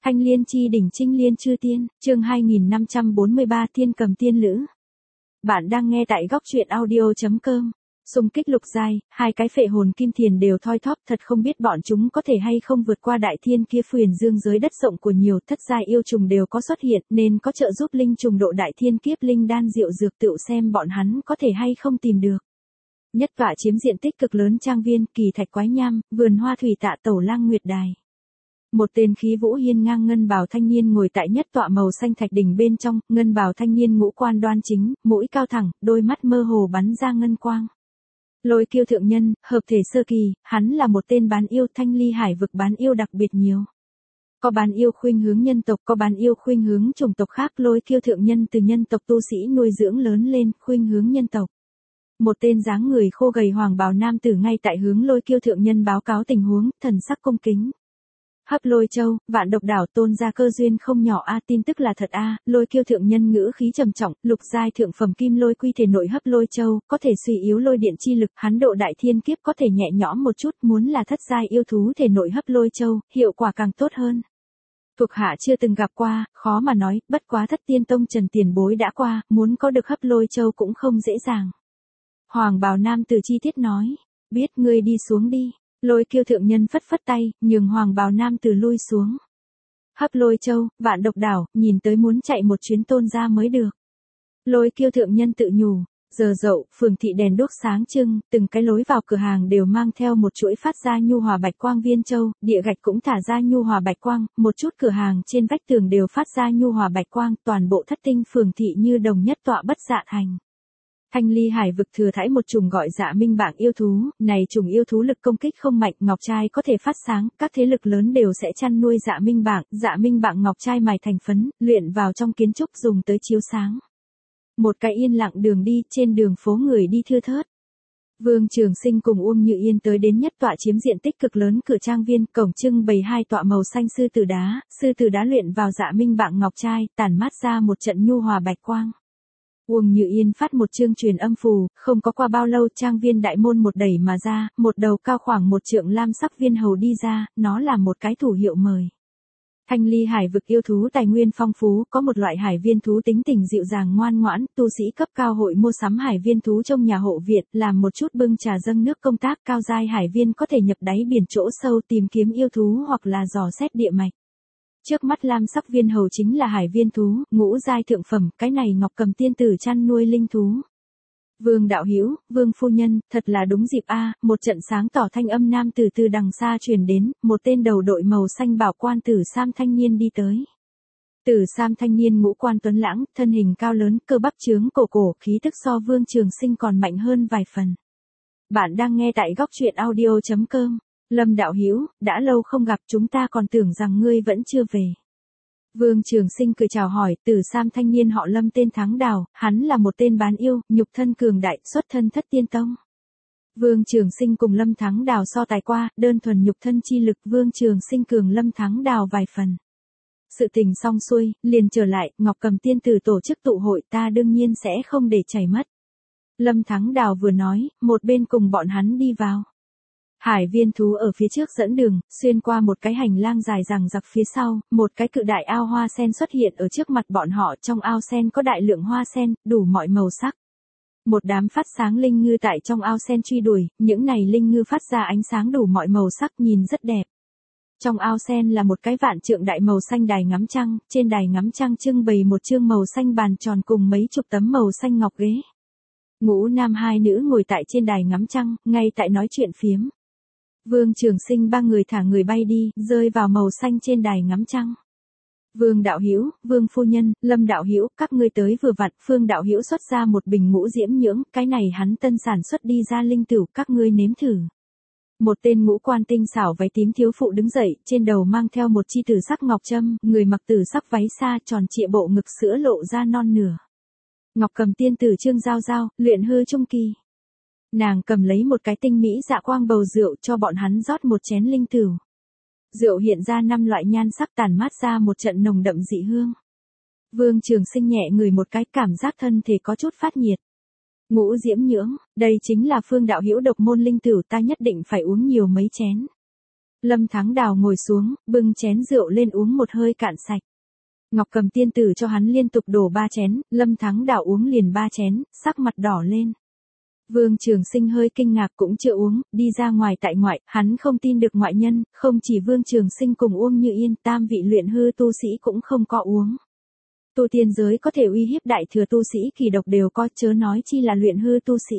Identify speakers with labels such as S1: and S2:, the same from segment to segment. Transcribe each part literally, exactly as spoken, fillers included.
S1: Thanh Liên chi đỉnh Trinh Liên chư tiên, chương hai nghìn năm trăm bốn mươi ba Thiên cầm tiên lữ. Bạn đang nghe tại góc truyện audio chấm com. Xung kích lục giai, hai cái phệ hồn kim thiền đều thoi thóp, thật không biết bọn chúng có thể hay không vượt qua đại thiên kia phuyền dương giới đất rộng của nhiều thất giai yêu trùng đều có xuất hiện, nên có trợ giúp linh trùng độ đại thiên kiếp linh đan diệu dược tựu xem bọn hắn có thể hay không tìm được. Nhất tọa chiếm diện tích cực lớn trang viên, kỳ thạch quái nham, vườn hoa thủy tạ tẩu lang nguyệt đài. Một tên khí vũ hiên ngang ngân bào thanh niên ngồi tại nhất tọa màu xanh thạch đỉnh bên trong, ngân bào thanh niên ngũ quan đoan chính, mũi cao thẳng, đôi mắt mơ hồ bắn ra ngân quang. Lôi Kiêu thượng nhân, hợp thể sơ kỳ, hắn là một tên bán yêu, thanh ly hải vực bán yêu đặc biệt nhiều. Có bán yêu khuynh hướng nhân tộc, có bán yêu khuynh hướng chủng tộc khác. Lôi Kiêu thượng nhân từ nhân tộc tu sĩ nuôi dưỡng lớn lên, khuynh hướng nhân tộc. Một tên dáng người khô gầy hoàng bào nam tử ngay tại hướng Lôi Kiêu thượng nhân báo cáo tình huống, thần sắc cung kính. Hấp Lôi Châu, Vạn Độc Đảo tôn ra cơ duyên không nhỏ a, tin tức là thật a. Lôi Kiêu thượng nhân ngữ khí trầm trọng, lục giai thượng phẩm kim lôi quy thể nội Hấp Lôi Châu, có thể suy yếu lôi điện chi lực, hắn độ đại thiên kiếp có thể nhẹ nhõm một chút, muốn là thất giai yêu thú thể nội Hấp Lôi Châu, hiệu quả càng tốt hơn. Thuộc hạ chưa từng gặp qua, khó mà nói, bất quá Thất Tiên Tông Trần tiền bối đã qua, muốn có được Hấp Lôi Châu cũng không dễ dàng. Hoàng bào nam tử chi tiết nói, biết ngươi đi xuống đi. Lôi Kiêu thượng nhân phất phất tay, nhường hoàng bào nam tử lui xuống. Hấp Lôi Châu, Vạn Độc Đảo, nhìn tới muốn chạy một chuyến tôn ra mới được. Lôi Kiêu thượng nhân tự nhủ, giờ dậu, phường thị đèn đuốc sáng trưng, từng cái lối vào cửa hàng đều mang theo một chuỗi phát ra nhu hòa bạch quang viên châu, địa gạch cũng thả ra nhu hòa bạch quang, một chút cửa hàng trên vách tường đều phát ra nhu hòa bạch quang, toàn bộ thất tinh phường thị như đồng nhất tọa bất dạ thành. Thanh ly hải vực thừa thãi một trùng gọi dạ minh bảng yêu thú, này trùng yêu thú lực công kích không mạnh, ngọc trai có thể phát sáng, các thế lực lớn đều sẽ chăn nuôi dạ minh bảng, dạ minh bảng ngọc trai mài thành phấn, luyện vào trong kiến trúc dùng tới chiếu sáng. Một cái yên lặng đường đi, trên đường phố người đi thưa thớt. Vương Trường Sinh cùng Uông Như Yên tới đến nhất tọa chiếm diện tích cực lớn cửa trang viên, cổng trưng bày hai tọa màu xanh sư tử đá, sư tử đá luyện vào dạ minh bảng ngọc trai, tản mát ra một trận nhu hòa bạch quang. Uông Như Yên phát một chương truyền âm phù, không có qua bao lâu trang viên đại môn một đẩy mà ra, một đầu cao khoảng một trượng lam sắc viên hầu đi ra, nó là một cái thủ hiệu mời. Thanh ly hải vực yêu thú tài nguyên phong phú, có một loại hải viên thú tính tình dịu dàng ngoan ngoãn, tu sĩ cấp cao hội mua sắm hải viên thú trong nhà hộ viện, làm một chút bưng trà dâng nước công tác. Cao giai hải viên có thể nhập đáy biển chỗ sâu tìm kiếm yêu thú hoặc là dò xét địa mạch. Trước mắt lam sắc viên hầu chính là hải viên thú, ngũ giai thượng phẩm, cái này Ngọc Cầm tiên tử chăn nuôi linh thú. Vương đạo hữu, Vương phu nhân, thật là đúng dịp a, một trận sáng tỏ thanh âm nam tử từ đằng xa truyền đến, một tên đầu đội màu xanh bảo quan tử sam thanh niên đi tới. Tử sam thanh niên ngũ quan tuấn lãng, thân hình cao lớn, cơ bắp trướng cổ cổ, khí tức so Vương Trường Sinh còn mạnh hơn vài phần. Bạn đang nghe tại góc truyện audio chấm com. Lâm đạo hữu, đã lâu không gặp, chúng ta còn tưởng rằng ngươi vẫn chưa về. Vương Trường Sinh cười chào hỏi, Tử sam thanh niên họ Lâm tên Thắng Đào, hắn là một tên bán yêu, nhục thân cường đại, xuất thân Thất Tiên Tông. Vương Trường Sinh cùng Lâm Thắng Đào so tài qua, đơn thuần nhục thân chi lực Vương Trường Sinh cường Lâm Thắng Đào vài phần. Sự tình xong xuôi, liền trở lại, Ngọc Cầm tiên tử tổ chức tụ hội, ta đương nhiên sẽ không để chảy mất. Lâm Thắng Đào vừa nói, một bên cùng bọn hắn đi vào. Hải viên thú ở phía trước dẫn đường, xuyên qua một cái hành lang dài dằng dặc phía sau, một cái cự đại ao hoa sen xuất hiện ở trước mặt bọn họ, trong ao sen có đại lượng hoa sen, đủ mọi màu sắc. Một đám phát sáng linh ngư tại trong ao sen truy đuổi, những này linh ngư phát ra ánh sáng đủ mọi màu sắc nhìn rất đẹp. Trong ao sen là một cái vạn trượng đại màu xanh đài ngắm trăng, trên đài ngắm trăng trưng bày một chương màu xanh bàn tròn cùng mấy chục tấm màu xanh ngọc ghế. Ngũ nam hai nữ ngồi tại trên đài ngắm trăng, ngay tại nói chuyện phiếm. Vương Trường Sinh ba người thả người bay đi, rơi vào màu xanh trên đài ngắm trăng. Vương đạo hữu, Vương phu nhân, Lâm đạo hữu, các ngươi tới vừa vặn. Phương đạo hữu xuất ra một bình ngũ diễm nhưỡng, cái này hắn tân sản xuất đi ra linh tửu, các ngươi nếm thử. Một tên ngũ quan tinh xảo váy tím thiếu phụ đứng dậy, trên đầu mang theo một chi tử sắc ngọc trâm, người mặc tử sắc váy xa tròn trịa, bộ ngực sữa lộ ra non nửa. Ngọc Cầm tiên tử Trương Giao Giao, luyện hư trung kỳ. Nàng cầm lấy một cái tinh mỹ dạ quang bầu rượu cho bọn hắn rót một chén linh tửu. Rượu hiện ra năm loại nhan sắc tản mát ra một trận nồng đậm dị hương. Vương Trường Sinh nhẹ ngửi một cái, cảm giác thân thể có chút phát nhiệt. Ngũ diễm nhưỡng, đây chính là Phương đạo hữu độc môn linh tửu, ta nhất định phải uống nhiều mấy chén. Lâm Thắng Đào ngồi xuống, bưng chén rượu lên uống một hơi cạn sạch. Ngọc Cầm tiên tử cho hắn liên tục đổ ba chén, Lâm Thắng Đào uống liền ba chén, sắc mặt đỏ lên. Vương Trường Sinh hơi kinh ngạc cũng chưa uống, đi ra ngoài tại ngoại, hắn không tin được ngoại nhân, không chỉ Vương Trường Sinh cùng Uông Như Yên, tam vị luyện hư tu sĩ cũng không có uống. Tu tiên giới có thể uy hiếp đại thừa tu sĩ kỳ độc đều có, chớ nói chi là luyện hư tu sĩ.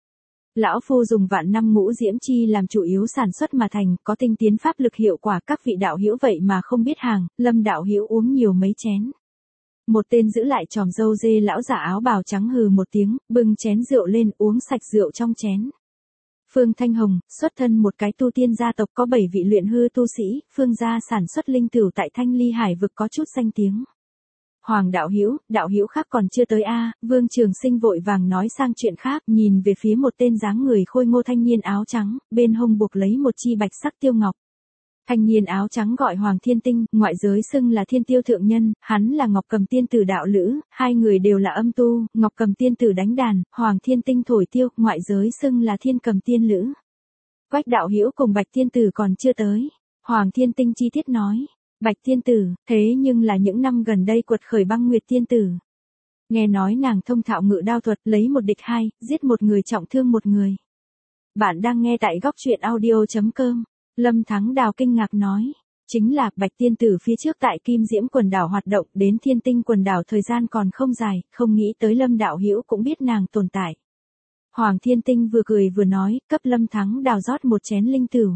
S1: Lão phu dùng vạn năm ngũ diễm chi làm chủ yếu sản xuất mà thành, có tinh tiến pháp lực hiệu quả, các vị đạo hữu vậy mà không biết hàng, Lâm đạo hữu uống nhiều mấy chén. Một tên giữ lại tròm râu dê lão giả áo bào trắng hừ một tiếng, bưng chén rượu lên uống sạch rượu trong chén. Phương Thanh Hồng, xuất thân một cái tu tiên gia tộc có bảy vị luyện hư tu sĩ, Phương gia sản xuất linh tửu tại Thanh Ly Hải vực có chút danh tiếng. Hoàng đạo hữu, đạo hữu khác còn chưa tới a, Vương Trường Sinh vội vàng nói sang chuyện khác, nhìn về phía một tên dáng người khôi ngô thanh niên áo trắng, bên hông buộc lấy một chi bạch sắc tiêu ngọc. Thanh niên áo trắng gọi Hoàng Thiên Tinh, ngoại giới xưng là Thiên Tiêu thượng nhân, hắn là Ngọc Cầm tiên tử đạo lữ, hai người đều là âm tu, Ngọc Cầm tiên tử đánh đàn, Hoàng Thiên Tinh thổi tiêu, ngoại giới xưng là Thiên Cầm tiên lữ. Quách đạo hữu cùng Bạch tiên tử còn chưa tới. Hoàng Thiên Tinh chi tiết nói. Bạch tiên tử, thế nhưng là những năm gần đây quật khởi Băng Nguyệt tiên tử. Nghe nói nàng thông thạo ngự đao thuật, lấy một địch hai, giết một người trọng thương một người. Bạn đang nghe tại góc truyện audio chấm com. Lâm Thắng Đào kinh ngạc nói. Chính là Bạch tiên tử phía trước tại Kim Diễm quần đảo hoạt động, đến Thiên Tinh quần đảo thời gian còn không dài, không nghĩ tới Lâm đạo hữu cũng biết nàng tồn tại. Hoàng Thiên Tinh vừa cười vừa nói, cấp Lâm Thắng Đào rót một chén linh tửu.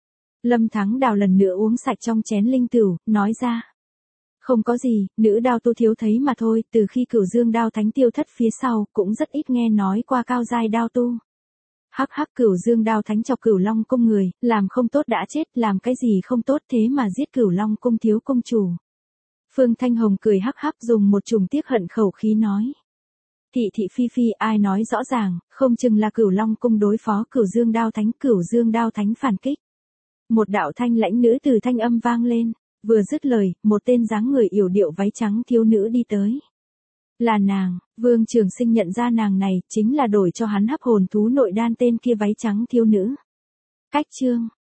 S1: Lâm Thắng Đào lần nữa uống sạch trong chén linh tửu, nói ra. Không có gì, nữ đao tu thiếu thấy mà thôi, từ khi Cửu Dương đao thánh tiêu thất phía sau, cũng rất ít nghe nói qua cao giai đao tu. Hắc hắc, Cửu Dương đao thánh chọc Cửu Long cung người, làm không tốt đã chết, làm cái gì không tốt thế mà giết Cửu Long cung thiếu công chủ. Phương Thanh Hồng cười hắc hắc dùng một chùm tiếc hận khẩu khí nói. Thị thị phi phi ai nói rõ ràng, không chừng là Cửu Long cung đối phó Cửu Dương đao thánh, Cửu Dương đao thánh phản kích. Một đạo thanh lãnh nữ từ thanh âm vang lên, vừa dứt lời, một tên dáng người yểu điệu váy trắng thiếu nữ đi tới. Là nàng, Vương Trường Sinh nhận ra nàng này, chính là đổi cho hắn hấp hồn thú nội đan tên kia váy trắng thiếu nữ. Cách chương,